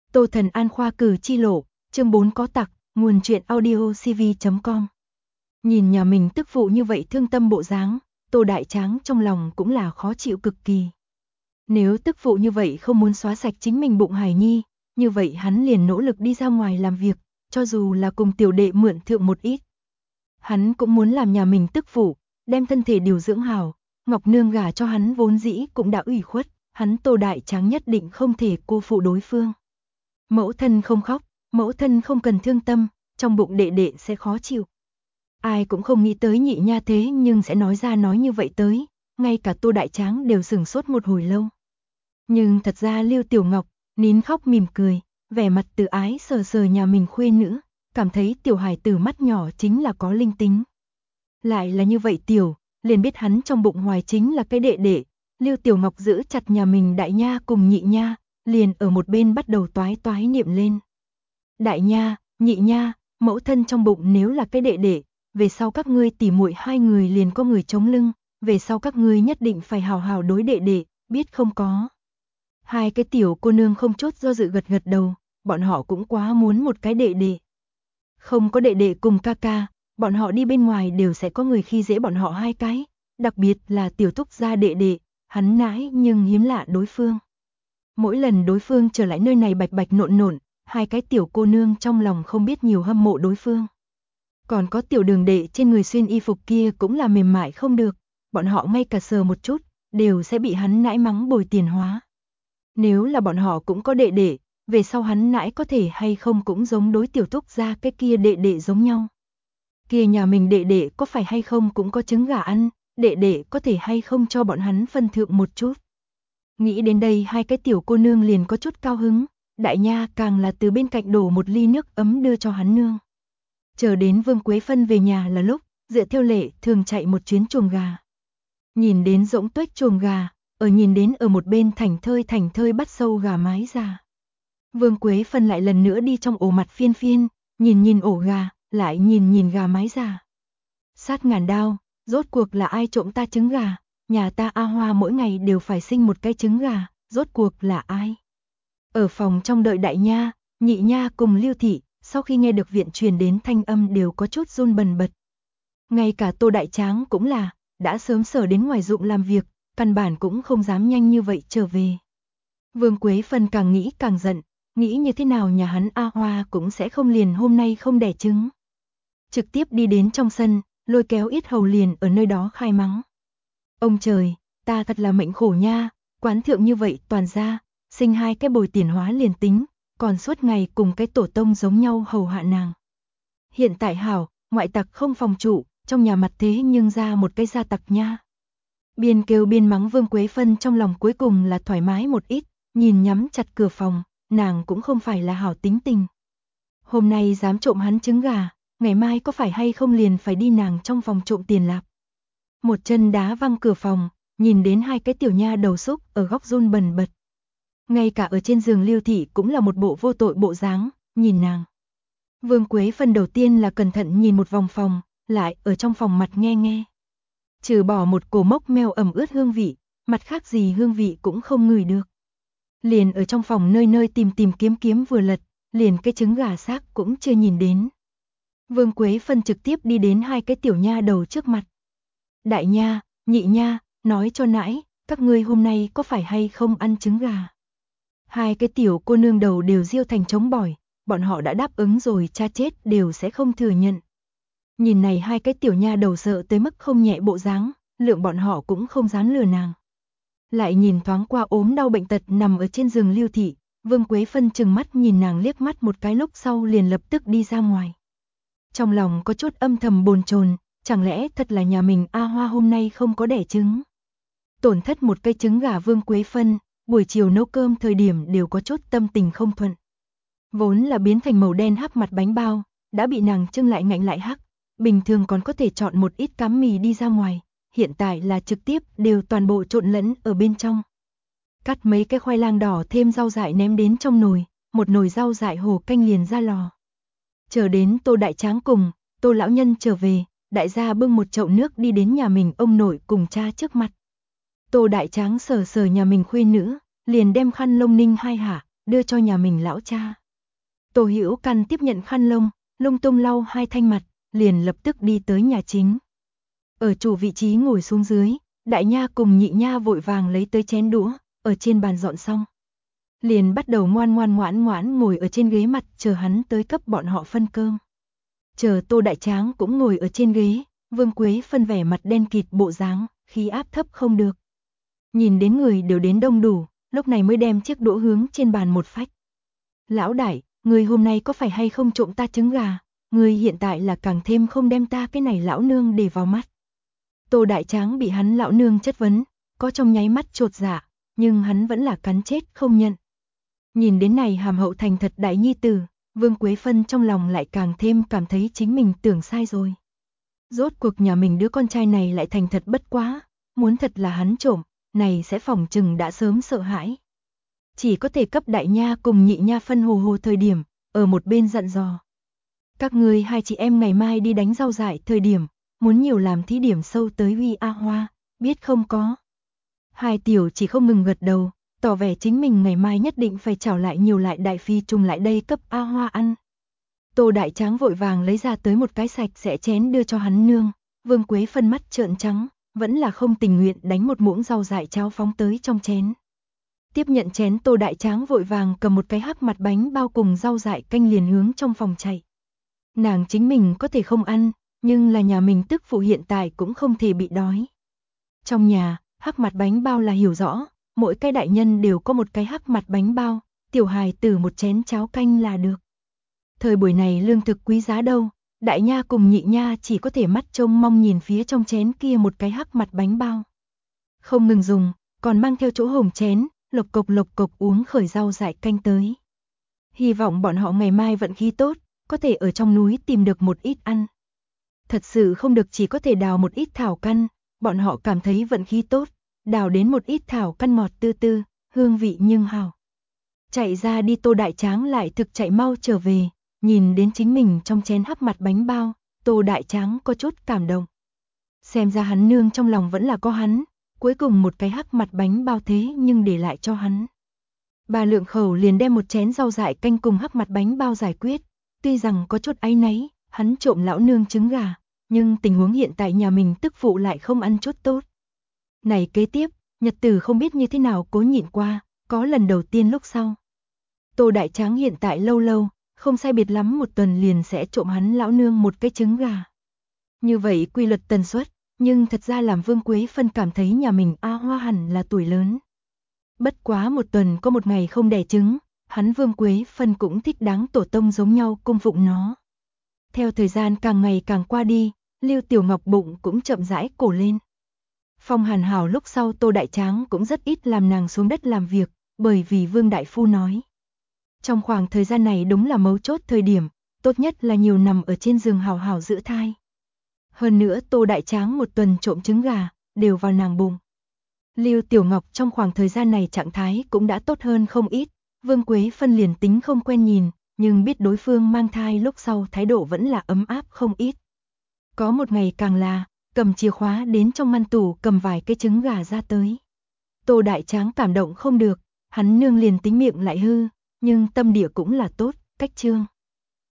Tô Thần An khoa cử chi lộ, chương 4 có tặc, nguồn truyện audio cv.com. Nhìn nhà mình tức phụ như vậy thương tâm bộ dáng, Tô Đại Tráng trong lòng cũng là khó chịu cực kỳ. Nếu tức phụ như vậy không muốn xóa sạch chính mình bụng hài nhi, như vậy hắn liền nỗ lực đi ra ngoài làm việc, cho dù là cùng tiểu đệ mượn thượng một ít. Hắn cũng muốn làm nhà mình tức phụ, đem thân thể điều dưỡng hảo, Ngọc Nương gả cho hắn vốn dĩ cũng đã ủy khuất, hắn Tô Đại Tráng nhất định không thể cô phụ đối phương. Mẫu thân không khóc, mẫu thân không cần thương tâm, trong bụng đệ đệ sẽ khó chịu. Ai cũng không nghĩ tới nhị nha thế nhưng sẽ nói ra nói như vậy tới, ngay cả Tô Đại Tráng đều sửng sốt một hồi lâu. Nhưng thật ra Lưu Tiểu Ngọc, nín khóc mỉm cười, vẻ mặt từ ái sờ sờ nhà mình khuê nữ, cảm thấy tiểu hài tử mắt nhỏ chính là có linh tính. Lại là như vậy tiểu, liền biết hắn trong bụng hoài chính là cái đệ đệ. Lưu Tiểu Ngọc giữ chặt nhà mình đại nha cùng nhị nha, liền ở một bên bắt đầu toái toái niệm lên. Đại nha, nhị nha, mẫu thân trong bụng nếu là cái đệ đệ, về sau các ngươi tỉ muội hai người liền có người chống lưng, về sau các ngươi nhất định phải hào hào đối đệ đệ, biết không có. Hai cái tiểu cô nương không chút do dự gật gật đầu, bọn họ cũng quá muốn một cái đệ đệ. Không có đệ đệ cùng ca ca, bọn họ đi bên ngoài đều sẽ có người khi dễ bọn họ hai cái, đặc biệt là tiểu Thúc gia đệ đệ, hắn nãi nhưng hiếm lạ đối phương. Mỗi lần đối phương trở lại nơi này bạch bạch nộn nộn, hai cái tiểu cô nương trong lòng không biết nhiều hâm mộ đối phương. Còn có tiểu đường đệ trên người xuyên y phục kia cũng là mềm mại không được, bọn họ ngay cả sờ một chút, đều sẽ bị hắn nãi mắng bồi tiền hóa. Nếu là bọn họ cũng có đệ đệ, về sau hắn nãi có thể hay không cũng giống đối tiểu Thúc gia cái kia đệ đệ giống nhau. Kia nhà mình đệ đệ có phải hay không cũng có trứng gà ăn, đệ đệ có thể hay không cho bọn hắn phân thượng một chút. Nghĩ đến đây hai cái tiểu cô nương liền có chút cao hứng, đại nha càng là từ bên cạnh đổ một ly nước ấm đưa cho hắn nương. Chờ đến Vương Quế Phân về nhà là lúc, dựa theo lệ thường chạy một chuyến chuồng gà. Nhìn đến rỗng tuếch chuồng gà, nhìn đến ở một bên thành thơi bắt sâu gà mái già. Vương Quế Phân lại lần nữa đi trong ổ mặt phiên phiên, nhìn ổ gà, lại nhìn gà mái già. Sát ngàn đao, rốt cuộc là ai trộm ta trứng gà? Nhà ta A Hoa mỗi ngày đều phải sinh một cái trứng gà, rốt cuộc là ai? Ở phòng trong đợi đại nha, nhị nha cùng Lưu Thị, sau khi nghe được viện truyền đến thanh âm đều có chút run bần bật. Ngay cả Tô Đại Tráng cũng là, đã sớm sở đến ngoài ruộng làm việc, căn bản cũng không dám nhanh như vậy trở về. Vương Quế Phân càng nghĩ càng giận, nghĩ như thế nào nhà hắn A Hoa cũng sẽ không liền hôm nay không đẻ trứng. Trực tiếp đi đến trong sân, lôi kéo Yết Hầu liền ở nơi đó khai mắng. Ông trời, ta thật là mệnh khổ nha, quán thượng như vậy toàn ra, sinh hai cái bồi tiền hóa liền tính, còn suốt ngày cùng cái tổ tông giống nhau hầu hạ nàng. Hiện tại hảo, ngoại tặc không phòng trụ, trong nhà mặt thế nhưng ra một cái gia tặc nha. Biên kêu biên mắng Vương Quế Phân trong lòng cuối cùng là thoải mái một ít, nhìn nhắm chặt cửa phòng, nàng cũng không phải là hảo tính tình. Hôm nay dám trộm hắn trứng gà, ngày mai có phải hay không liền phải đi nàng trong phòng trộm tiền lạp. Một chân đá văng cửa phòng, nhìn đến hai cái tiểu nha đầu xúc ở góc run bần bật. Ngay cả ở trên giường Lưu Thị cũng là một bộ vô tội bộ dáng, nhìn nàng. Vương Quế Phân đầu tiên là cẩn thận nhìn một vòng phòng, lại ở trong phòng mặt nghe nghe. Trừ bỏ một cổ mốc meo ẩm ướt hương vị, mặt khác gì hương vị cũng không ngửi được. Liền ở trong phòng nơi nơi tìm kiếm vừa lật, liền cái trứng gà xác cũng chưa nhìn đến. Vương Quế Phân trực tiếp đi đến hai cái tiểu nha đầu trước mặt. Đại nha, nhị nha, nói cho nãi, các ngươi hôm nay có phải hay không ăn trứng gà? Hai cái tiểu cô nương đầu đều riêu thành trống bỏi, bọn họ đã đáp ứng rồi cha chết đều sẽ không thừa nhận. Nhìn này hai cái tiểu nha đầu sợ tới mức không nhẹ bộ dáng, lượng bọn họ cũng không dám lừa nàng. Lại nhìn thoáng qua ốm đau bệnh tật nằm ở trên giường Lưu Thị, Vương Quế Phân chừng mắt nhìn nàng liếc mắt một cái lúc sau liền lập tức đi ra ngoài. Trong lòng có chút âm thầm bồn chồn, chẳng lẽ thật là nhà mình A Hoa hôm nay không có đẻ trứng. Tổn thất một cây trứng gà Vương Quế Phân, buổi chiều nấu cơm thời điểm đều có chút tâm tình không thuận. Vốn là biến thành màu đen hắc mặt bánh bao, đã bị nàng trưng lại ngạnh lại hắc, bình thường còn có thể chọn một ít cám mì đi ra ngoài, hiện tại là trực tiếp đều toàn bộ trộn lẫn ở bên trong. Cắt mấy cái khoai lang đỏ thêm rau dại ném đến trong nồi, một nồi rau dại hồ canh liền ra lò. Chờ đến Tô Đại Tráng cùng Tô lão nhân trở về, đại gia bưng một chậu nước đi đến nhà mình ông nội cùng cha trước mặt. Tô Đại Tráng sờ sờ nhà mình khuê nữ, liền đem khăn lông ninh hai hạ, đưa cho nhà mình lão cha. Tô Hữu Căn tiếp nhận khăn lông, lung tung lau hai thanh mặt, liền lập tức đi tới nhà chính. Ở chủ vị trí ngồi xuống dưới, đại nha cùng nhị nha vội vàng lấy tới chén đũa, ở trên bàn dọn xong. Liền bắt đầu ngoan ngoãn ngồi ở trên ghế mặt chờ hắn tới cấp bọn họ phân cơm. Chờ Tô Đại Tráng cũng ngồi ở trên ghế, Vương Quế Phân vẻ mặt đen kịt bộ dáng, khí áp thấp không được. Nhìn đến người đều đến đông đủ, lúc này mới đem chiếc đũa hướng trên bàn một phách. Lão đại, người hôm nay có phải hay không trộm ta trứng gà? Người hiện tại là càng thêm không đem ta cái này lão nương để vào mắt. Tô Đại Tráng bị hắn lão nương chất vấn, có trong nháy mắt chột dạ, nhưng hắn vẫn là cắn chết không nhận. Nhìn đến này hàm hậu thành thật đại nhi tử, Vương Quế Phân trong lòng lại càng thêm cảm thấy chính mình tưởng sai rồi. Rốt cuộc nhà mình đứa con trai này lại thành thật bất quá, muốn thật là hắn trộm, này sẽ phỏng chừng đã sớm sợ hãi. Chỉ có thể cấp đại nha cùng nhị nha phân hồ thời điểm, ở một bên dặn dò. Các ngươi hai chị em ngày mai đi đánh rau dại thời điểm, muốn nhiều làm thí điểm sâu tới Huy A Hoa, biết không có. Hai tiểu chỉ không ngừng gật đầu, tỏ vẻ chính mình ngày mai nhất định phải trảo lại nhiều lại đại phi trùng lại đây cấp A Hoa ăn. Tô Đại Tráng vội vàng lấy ra tới một cái sạch sẽ chén đưa cho hắn nương, Vương Quế Phân mắt trợn trắng, vẫn là không tình nguyện đánh một muỗng rau dại cháo phóng tới trong chén. Tiếp nhận chén Tô Đại Tráng vội vàng cầm một cái hắc mặt bánh bao cùng rau dại canh liền hướng trong phòng chạy. Nàng chính mình có thể không ăn, nhưng là nhà mình tức phụ hiện tại cũng không thể bị đói. Trong nhà, hắc mặt bánh bao là hiểu rõ, mỗi cái đại nhân đều có một cái hắc mặt bánh bao, tiểu hài tử một chén cháo canh là được. Thời buổi này lương thực quý giá đâu, đại nha cùng nhị nha chỉ có thể mắt trông mong nhìn phía trong chén kia một cái hắc mặt bánh bao. Không ngừng dùng, còn mang theo chỗ hồng chén, lộc cộc uống khởi rau dại canh tới. Hy vọng bọn họ ngày mai vận khí tốt, có thể ở trong núi tìm được một ít ăn. Thật sự không được chỉ có thể đào một ít thảo căn, bọn họ cảm thấy vận khí tốt, đào đến một ít thảo căn ngọt tư tư, hương vị nhưng hảo. Chạy ra đi Tô Đại Tráng lại thực chạy mau trở về, nhìn đến chính mình trong chén hắc mặt bánh bao, Tô Đại Tráng có chút cảm động. Xem ra hắn nương trong lòng vẫn là có hắn, cuối cùng một cái hắc mặt bánh bao thế nhưng để lại cho hắn. Bà Lượng Khẩu liền đem một chén rau dại canh cùng hắc mặt bánh bao giải quyết, tuy rằng có chút áy náy, hắn trộm lão nương trứng gà, nhưng tình huống hiện tại nhà mình tức phụ lại không ăn chút tốt. Này kế tiếp, nhật tử không biết như thế nào cố nhịn qua, có lần đầu tiên lúc sau. Tô Đại Tráng hiện tại lâu, không sai biệt lắm một tuần liền sẽ trộm hắn lão nương một cái trứng gà. Như vậy quy luật tần suất, nhưng thật ra làm Vương Quế Phân cảm thấy nhà mình A Hoa hẳn là tuổi lớn. Bất quá một tuần có một ngày không đẻ trứng, hắn Vương Quế Phân cũng thích đáng tổ tông giống nhau cung phụng nó. Theo thời gian càng ngày càng qua đi, Lưu Tiểu Ngọc bụng cũng chậm rãi cổ lên. Phong Hàn Hảo lúc sau Tô Đại Tráng cũng rất ít làm nàng xuống đất làm việc, bởi vì Vương Đại Phu nói. Trong khoảng thời gian này đúng là mấu chốt thời điểm, tốt nhất là nhiều nằm ở trên giường hào hào giữ thai. Hơn nữa Tô Đại Tráng một tuần trộm trứng gà, đều vào nàng bụng. Lưu Tiểu Ngọc trong khoảng thời gian này trạng thái cũng đã tốt hơn không ít, Vương Quế Phân liền tính không quen nhìn, nhưng biết đối phương mang thai lúc sau thái độ vẫn là ấm áp không ít. Có một ngày càng là, cầm chìa khóa đến trong ngăn tủ cầm vài cái trứng gà ra tới. Tô Đại Tráng cảm động không được, hắn nương liền tính miệng lại hư, nhưng tâm địa cũng là tốt, cách trương.